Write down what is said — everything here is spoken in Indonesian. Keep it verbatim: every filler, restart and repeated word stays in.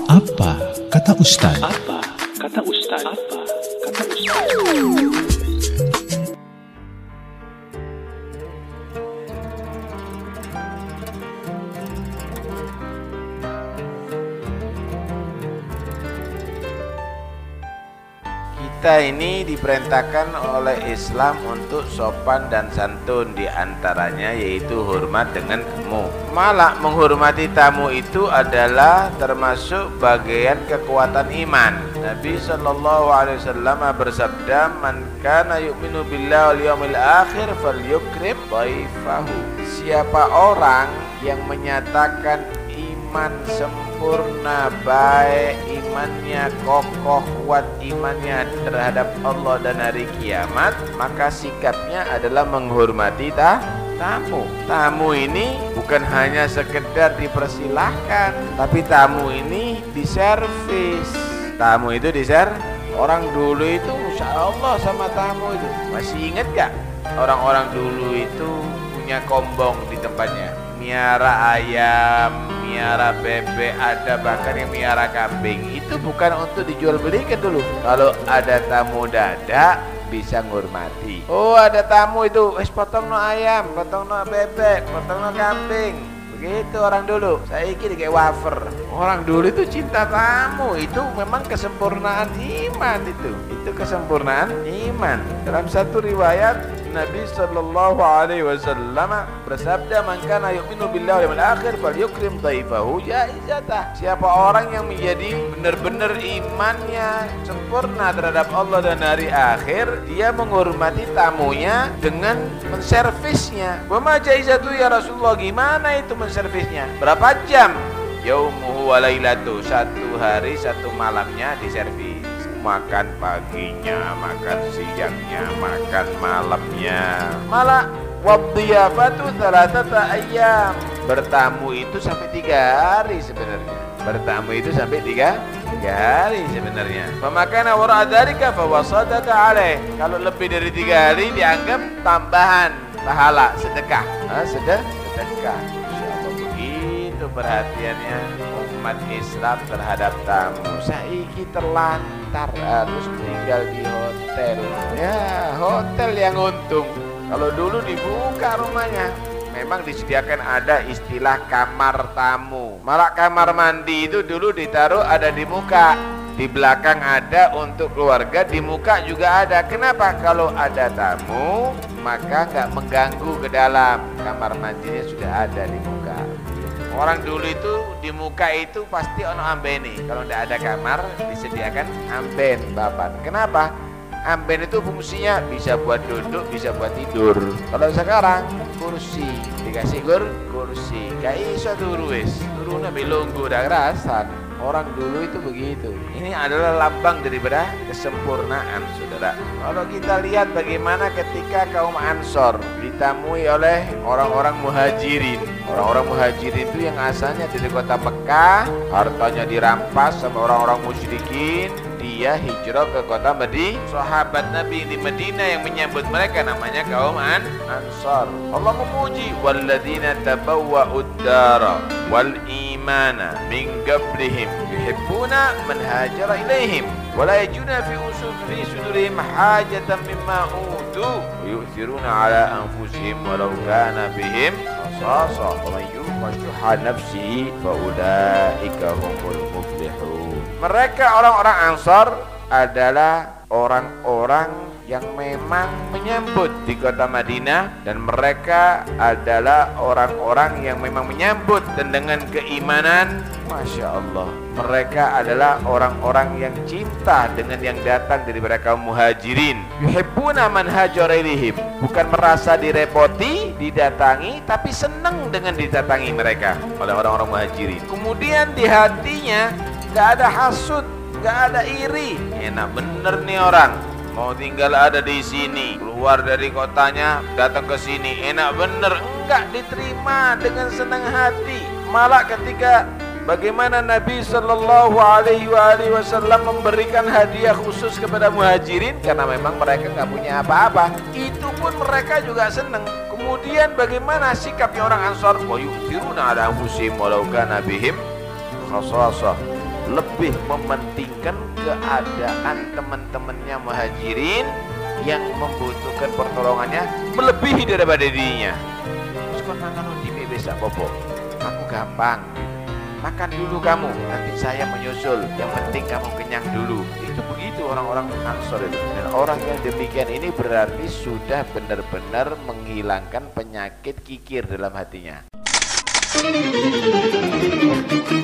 Apa kata Ustaz? Apa kata Ustaz? Apa kata Ustaz? Kita ini diperintahkan oleh Islam untuk sopan dan santun, diantaranya yaitu hormat dengan tamu. Malah menghormati tamu itu adalah termasuk bagian kekuatan iman. Nabi Shallallahu Alaihi Wasallam bersabda, "Man kana yu'minu billahi wal yawmil akhir falyukrim dhaifahu." Siapa orang yang menyatakan iman sempurna, baik imannya, kokoh kuat imannya terhadap Allah dan hari kiamat, maka sikapnya adalah menghormati ta tamu. Tamu ini bukan hanya sekedar dipersilahkan, tapi tamu ini diservis. Tamu itu diser. Orang dulu itu Masya Allah sama tamu itu. Masih ingat gak? Orang-orang dulu itu punya kombong di tempatnya, miara ayam, miara bebek, ada bahkan yang miara kambing. Itu bukan untuk dijual belikan dulu. Kalau ada tamu dadak bisa ngurmati. Oh, ada tamu itu, wes potong no ayam, potong no bebek, potong no kambing. Begitu orang dulu. Saya kira kayak wafer. Orang dulu itu cinta tamu. Itu memang kesempurnaan iman itu. Itu kesempurnaan iman. Dalam satu riwayat Nabi Sallallahu Alaihi Wasallam bersabda, "Man kana yu'minu billahi wal akhir falyukrim dhaifahu jaizatah." Siapa orang yang menjadi benar-benar imannya sempurna terhadap Allah dan hari akhir, dia menghormati tamunya dengan menservisnya. Wa ma jaizatu ya Rasulullah, gimana itu menservisnya? Berapa jam? Yaumuhu wa lailatu, satu hari satu malamnya diservis. Makan paginya, makan siangnya, makan malamnya. Malah wadhiyafatu thalathata ayyam. Bertamu itu sampai tiga hari sebenarnya. Bertamu itu sampai tiga, tiga hari sebenarnya. Pemakana wara dzalika fa wasadaka alaih. Kalau lebih dari tiga hari dianggap tambahan pahala sedekah. Nah, sedekah. Sedekah. Insyaallah begitu perhatiannya umat Islam terhadap tamu. Saiki terlantar harus tinggal di hotel. Ya, hotel yang untung. Kalau dulu dibuka rumahnya, memang disediakan ada istilah kamar tamu. Malah kamar mandi itu dulu ditaruh ada di muka, di belakang ada untuk keluarga, di muka juga ada. Kenapa? Kalau ada tamu maka nggak mengganggu ke dalam. Kamar mandinya sudah ada di muka. Orang dulu itu di muka itu pasti ono ambene. Kalau tidak ada kamar disediakan amben bapan. Kenapa? Amben itu fungsinya bisa buat duduk, bisa buat tidur. Kalau sekarang kursi, dikasih gur kursi. Kayak iso turu wis. Turune belunggu dak rasan. Orang dulu itu begitu. Ini adalah lambang daripada kesempurnaan, saudara. Kalau kita lihat bagaimana ketika kaum Ansor ditamui oleh orang-orang muhajirin. Orang-orang muhajirin itu yang asalnya dari kota Mekah, hartanya dirampas sama orang-orang musyrikin. Dia hijrah ke kota Madinah. Sahabat Nabi di Madinah yang menyambut mereka namanya kaum An Ansor. Allah memuji walladzina tabawwa'ud dara wal imana min qablihim yuhibbuna man hajara ilaihim wa la yajuna fi usuri sudurihim hajatan mimma utu wa yu'thiruna ala anfusihim walau kana bihim khasasa wa man yuqa shuhha nafsihi fa ulaika humul muflihun. Mereka orang-orang Ansor adalah orang-orang yang memang menyambut di kota Madinah, dan mereka adalah orang-orang yang memang menyambut dan dengan keimanan, Masya Allah, mereka adalah orang-orang yang cinta dengan yang datang dari mereka kaum muhajirin. Yuhibbuna man hajara ilaihim, bukan merasa direpoti didatangi, tapi senang dengan didatangi mereka oleh orang-orang muhajirin. Kemudian di hatinya gak ada hasud, gak ada iri. Enak bener nih orang, mau tinggal ada di sini, keluar dari kotanya datang ke sini, enak bener. Enggak, diterima dengan senang hati. Malah ketika bagaimana Nabi Sallallahu Alaihi Wasallam memberikan hadiah khusus kepada muhajirin, karena memang mereka nggak punya apa-apa, itu pun mereka juga senang. Kemudian bagaimana sikapnya orang Ansor? Wa yu'thiruna ala anfusihim walau kana bihim khasasah. lebih mementingkan keadaan teman-temannya muhajirin yang membutuhkan pertolongannya melebihi daripada dirinya. Terus kon mangan di bisa bobo, aku gampang, makan dulu kamu, nanti saya menyusul, yang penting kamu kenyang dulu. Itu begitu orang-orang Ansor itu. Dan orang yang demikian ini berarti sudah benar-benar menghilangkan penyakit kikir dalam hatinya.